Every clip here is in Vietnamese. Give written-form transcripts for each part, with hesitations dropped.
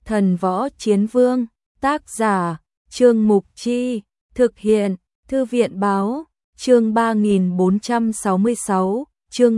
Thần võ chiến vương, tác giả, Trương Mục Chi, thực hiện, Thư viện báo, chương 3466, chương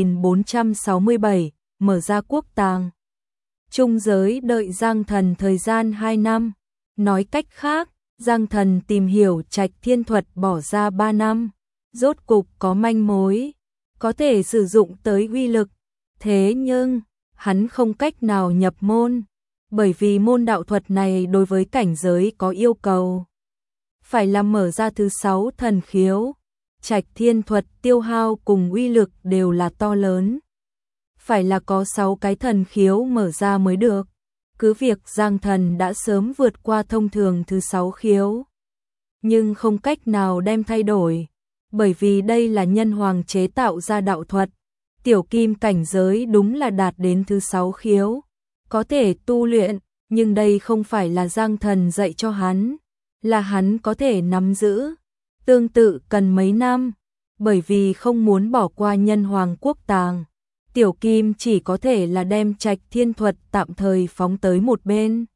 3467, mở ra quốc tàng. Trung giới đợi Giang Thần thời gian 2 năm, nói cách khác, Giang Thần tìm hiểu Trạch Thiên Thuật bỏ ra 3 năm, rốt cục có manh mối, có thể sử dụng tới uy lực, thế nhưng, hắn không cách nào nhập môn, bởi vì môn đạo thuật này đối với cảnh giới có yêu cầu. Phải là mở ra thứ 6 thần khiếu, Trạch Thiên Thuật tiêu hao cùng uy lực đều là to lớn. Phải là có 6 cái thần khiếu mở ra mới được. Cứ việc Giang Thần đã sớm vượt qua thông thường thứ 6 khiếu, nhưng không cách nào đem thay đổi, bởi vì đây là nhân hoàng chế tạo ra đạo thuật. Tiểu kim cảnh giới đúng là đạt đến thứ 6 khiếu, có thể tu luyện, nhưng đây không phải là Giang Thần dạy cho hắn, là hắn có thể nắm giữ. Tương tự cần mấy năm, bởi vì không muốn bỏ qua nhân hoàng quốc tàng, Tiểu Kim chỉ có thể là đem Trạch Thiên Thuật tạm thời phóng tới một bên.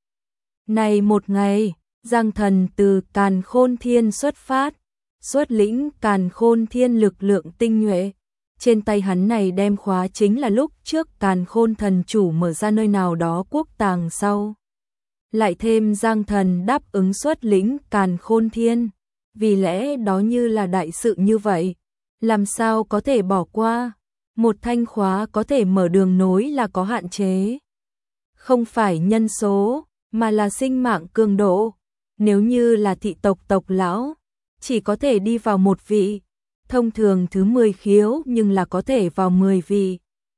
Này một ngày, Giang Thần từ Càn Khôn Thiên xuất phát, xuất lĩnh Càn Khôn Thiên lực lượng tinh nhuệ. Trên tay hắn này đem khóa chính là lúc trước Càn Khôn Thần chủ mở ra nơi nào đó quốc tàng sau. Lại thêm Giang Thần đáp ứng xuất lĩnh Càn Khôn Thiên, vì lẽ đó như là đại sự như vậy, làm sao có thể bỏ qua. Một thanh khóa có thể mở đường nối là có hạn chế. Không phải nhân số, mà là sinh mạng cường độ. Nếu như là thị tộc tộc lão, chỉ có thể đi vào một vị. Thông thường thứ 10 khiếu nhưng là có thể vào 10 vị.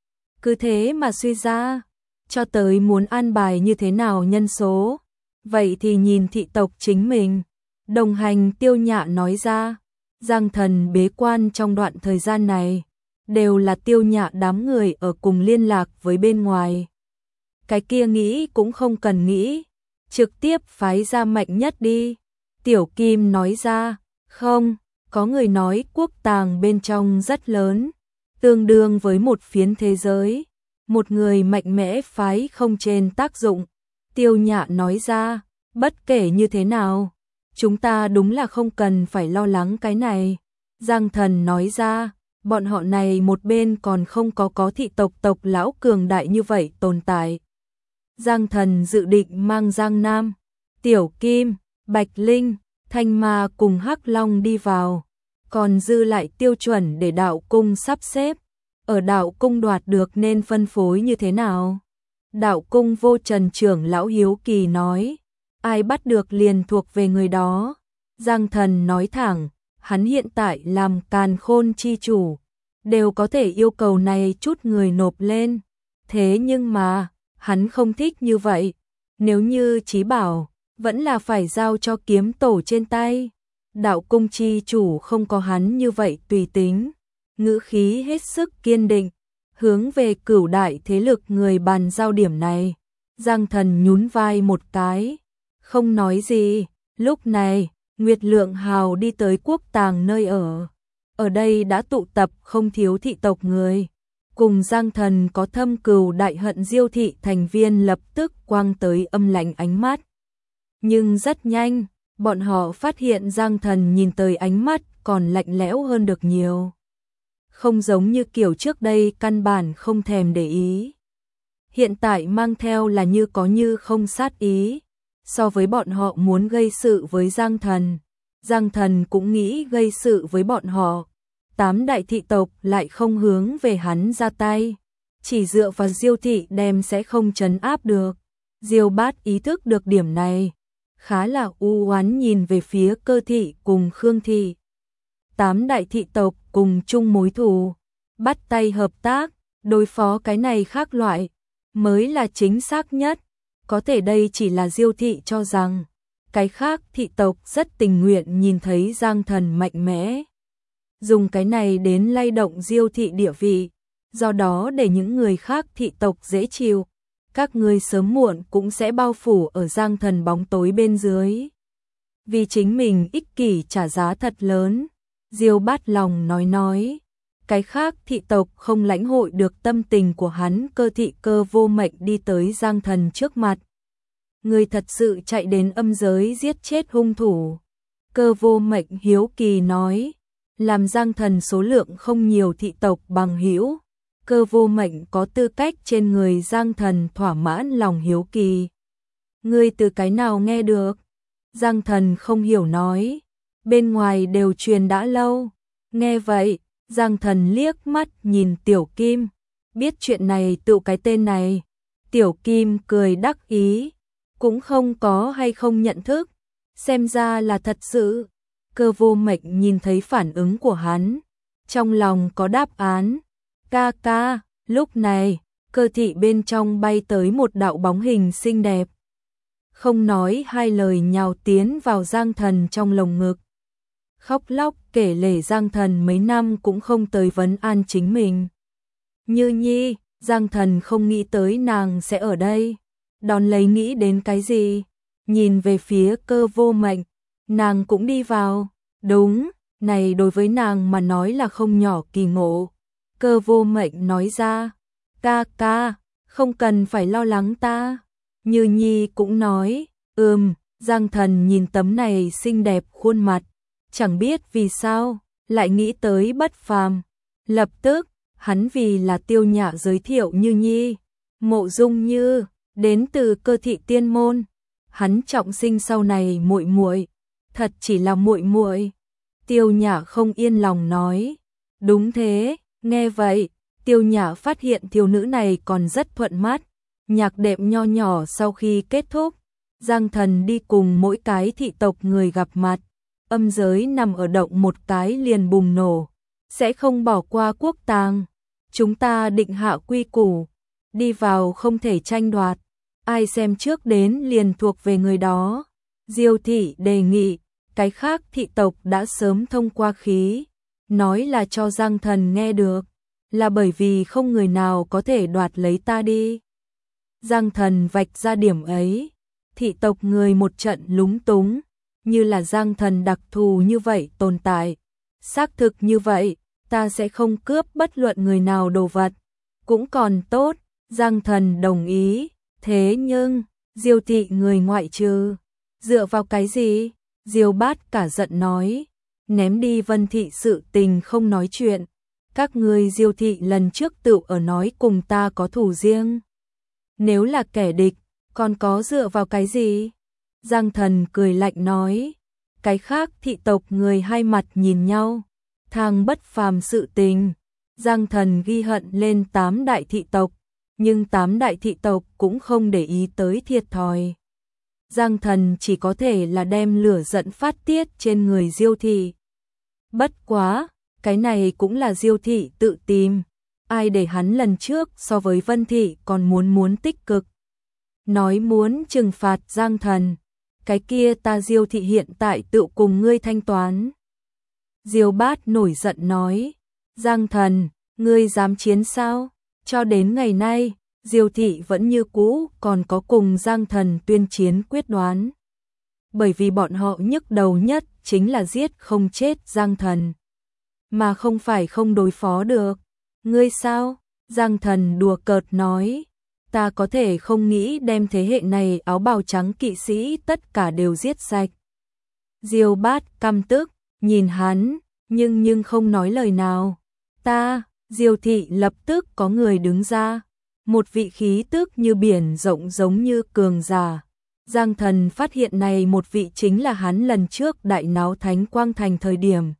Cứ thế mà suy ra, cho tới muốn an bài như thế nào nhân số. Vậy thì nhìn thị tộc chính mình. Đồng hành Tiêu Nhạ nói ra, Giang Thần bế quan trong đoạn thời gian này, đều là Tiêu Nhạ đám người ở cùng liên lạc với bên ngoài. Cái kia nghĩ cũng không cần nghĩ, trực tiếp phái ra mạnh nhất đi. Tiểu Kim nói ra, không, có người nói quốc tàng bên trong rất lớn, tương đương với một phiến thế giới, một người mạnh mẽ phái không trên tác dụng. Tiêu Nhạ nói ra, bất kể như thế nào, chúng ta đúng là không cần phải lo lắng cái này. Giang Thần nói ra, bọn họ này một bên còn không có thị tộc tộc lão cường đại như vậy tồn tại. Giang Thần dự định mang Giang Nam, Tiểu Kim, Bạch Linh, Thanh Ma cùng Hắc Long đi vào, còn dư lại tiêu chuẩn để đạo cung sắp xếp. Ở đạo cung đoạt được nên phân phối như thế nào? Đạo cung Vô Trần trưởng lão hiếu kỳ nói, ai bắt được liền thuộc về người đó. Giang Thần nói thẳng, hắn hiện tại làm Càn Khôn chi chủ, đều có thể yêu cầu này chút người nộp lên. Thế nhưng mà, hắn không thích như vậy. Nếu như chí bảo, vẫn là phải giao cho kiếm tổ trên tay. Đạo cung chi chủ không có hắn như vậy tùy tính. Ngữ khí hết sức kiên định, hướng về cửu đại thế lực người bàn giao điểm này. Giang Thần nhún vai một cái, không nói gì. Lúc này, Nguyệt Lượng Hào đi tới quốc tàng nơi ở. Ở đây đã tụ tập không thiếu thị tộc người. Cùng Giang Thần có thâm cừu đại hận Diêu thị thành viên lập tức quang tới âm lạnh ánh mắt. Nhưng rất nhanh, bọn họ phát hiện Giang Thần nhìn tới ánh mắt còn lạnh lẽo hơn được nhiều. Không giống như kiểu trước đây căn bản không thèm để ý. Hiện tại mang theo là như có như không sát ý. So với bọn họ muốn gây sự với Giang Thần cũng nghĩ gây sự với bọn họ. 8 đại thị tộc lại không hướng về hắn ra tay. Chỉ dựa vào Diêu thị đem sẽ không trấn áp được. Diêu Bát ý thức được điểm này, khá là u oán nhìn về phía Cơ thị cùng Khương thị. 8 đại thị tộc cùng chung mối thù, bắt tay hợp tác, đối phó cái này khác loại, mới là chính xác nhất. Có thể đây chỉ là Diêu thị cho rằng, cái khác thị tộc rất tình nguyện nhìn thấy Giang Thần mạnh mẽ. Dùng cái này đến lay động Diêu thị địa vị, do đó để những người khác thị tộc dễ chịu. Các ngươi sớm muộn cũng sẽ bao phủ ở Giang Thần bóng tối bên dưới. Vì chính mình ích kỷ trả giá thật lớn, Diêu Bát lòng nói. Cái khác thị tộc không lãnh hội được tâm tình của hắn. Cơ thị Cơ Vô Mệnh đi tới Giang Thần trước mặt. Ngươi thật sự chạy đến âm giới giết chết hung thủ. Cơ Vô Mệnh hiếu kỳ nói, làm Giang Thần số lượng không nhiều thị tộc bằng hữu, Cơ Vô Mệnh có tư cách trên người Giang Thần thỏa mãn lòng hiếu kỳ. Ngươi từ cái nào nghe được? Giang Thần không hiểu nói, bên ngoài đều truyền đã lâu. Nghe vậy, Giang Thần liếc mắt nhìn Tiểu Kim, biết chuyện này tự cái tên này. Tiểu Kim cười đắc ý, cũng không có hay không nhận thức, xem ra là thật sự. Cơ Vô Mệnh nhìn thấy phản ứng của hắn, trong lòng có đáp án. Ca ca, lúc này, cơ thị bên trong bay tới một đạo bóng hình xinh đẹp. Không nói hai lời nhào tiến vào Giang Thần trong lồng ngực. Khóc lóc kể lể Giang Thần mấy năm cũng không tới vấn an chính mình. Như Nhi, Giang Thần không nghĩ tới nàng sẽ ở đây. Đón lấy nghĩ đến cái gì? Nhìn về phía Cơ Vô Mệnh, nàng cũng đi vào. Đúng, này đối với nàng mà nói là không nhỏ kỳ ngộ. Cơ Vô Mệnh nói ra, ca ca, không cần phải lo lắng ta. Như Nhi cũng nói, Giang Thần nhìn tấm này xinh đẹp khuôn mặt, chẳng biết vì sao, lại nghĩ tới Bất Phàm. Lập tức, hắn vì là Tiêu Nhã giới thiệu Như Nhi, Mộ Dung Như, đến từ Cơ thị tiên môn. Hắn trọng sinh sau này muội muội, thật chỉ là muội muội. Tiêu Nhã không yên lòng nói, đúng thế. Nghe vậy, Tiêu Nhã phát hiện thiếu nữ này còn rất thuận mắt. Nhạc đệm nho nhỏ sau khi kết thúc, Giang Thần đi cùng mỗi cái thị tộc người gặp mặt. Âm giới nằm ở động một cái liền bùng nổ, sẽ không bỏ qua quốc tàng. Chúng ta định hạ quy củ, đi vào không thể tranh đoạt, ai xem trước đến liền thuộc về người đó. Diêu thị đề nghị, cái khác thị tộc đã sớm thông qua khí, nói là cho Giang Thần nghe được, là bởi vì không người nào có thể đoạt lấy ta đi. Giang Thần vạch ra điểm ấy, thị tộc người một trận lúng túng, như là Giang Thần đặc thù như vậy tồn tại. Xác thực như vậy, ta sẽ không cướp bất luận người nào đồ vật. Cũng còn tốt, Giang Thần đồng ý, thế nhưng, Diêu thị người ngoại trừ. Dựa vào cái gì? Diêu Bát cả giận nói, ném đi Vân thị sự tình không nói chuyện. Các ngươi Diêu thị lần trước tự ở nói cùng ta có thù riêng. Nếu là kẻ địch, còn có dựa vào cái gì? Giang Thần cười lạnh nói, cái khác thị tộc người hai mặt nhìn nhau. Thang Bất Phàm sự tình, Giang Thần ghi hận lên 8 đại thị tộc, nhưng 8 đại thị tộc cũng không để ý tới thiệt thòi. Giang Thần chỉ có thể là đem lửa giận phát tiết trên người Diêu thị. Bất quá, cái này cũng là Diêu thị tự tìm, ai để hắn lần trước so với Vân thị còn muốn tích cực. Nói muốn trừng phạt Giang Thần, cái kia ta Diêu thị hiện tại tự cùng ngươi thanh toán. Diêu Bát nổi giận nói, Giang Thần, ngươi dám chiến sao? Cho đến ngày nay, Diêu thị vẫn như cũ còn có cùng Giang Thần tuyên chiến quyết đoán. Bởi vì bọn họ nhức đầu nhất chính là giết không chết Giang Thần, mà không phải không đối phó được. Ngươi sao? Giang Thần đùa cợt nói, ta có thể không nghĩ đem thế hệ này áo bào trắng kỵ sĩ tất cả đều giết sạch. Diêu Bát căm tức, nhìn hắn, nhưng không nói lời nào. Ta, Diêu thị lập tức có người đứng ra, một vị khí tức như biển rộng giống như cường giả. Giang Thần phát hiện này một vị chính là hắn lần trước đại náo Thánh Quang Thành thời điểm.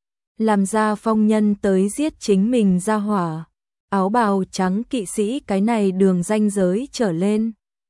Làm ra phong nhân tới giết chính mình ra hỏa. Áo bào trắng kỵ sĩ cái này đường ranh giới trở lên.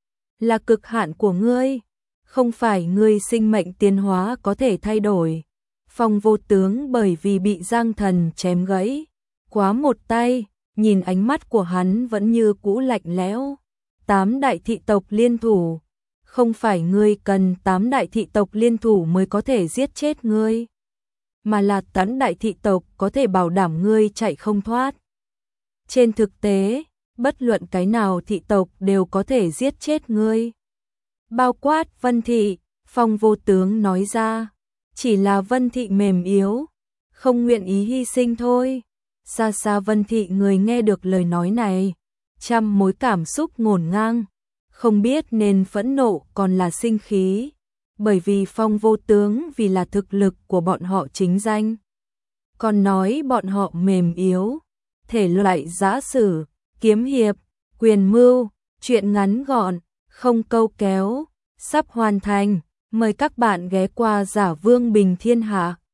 Là cực hạn của ngươi, không phải ngươi sinh mệnh tiến hóa có thể thay đổi. Phong Vô Tướng bởi vì bị Giang Thần chém gãy, quá một tay, nhìn ánh mắt của hắn vẫn như cũ lạnh lẽo. 8 đại thị tộc liên thủ, không phải ngươi cần 8 đại thị tộc liên thủ mới có thể giết chết ngươi, mà là 8 đại thị tộc có thể bảo đảm ngươi chạy không thoát. Trên thực tế, bất luận cái nào thị tộc đều có thể giết chết ngươi. Bao quát Vân thị, Phong Vô Tướng nói ra, chỉ là Vân thị mềm yếu, không nguyện ý hy sinh thôi. Xa xa Vân thị người nghe được lời nói này, trăm mối cảm xúc ngổn ngang, không biết nên phẫn nộ còn là sinh khí, bởi vì Phong vô tướng vì là thực lực của bọn họ chính danh. Còn nói bọn họ mềm yếu, thể loại giã sử, kiếm hiệp, quyền mưu, chuyện ngắn gọn, không câu kéo, sắp hoàn thành, mời các bạn ghé qua Giả Vương Bình Thiên Hạ.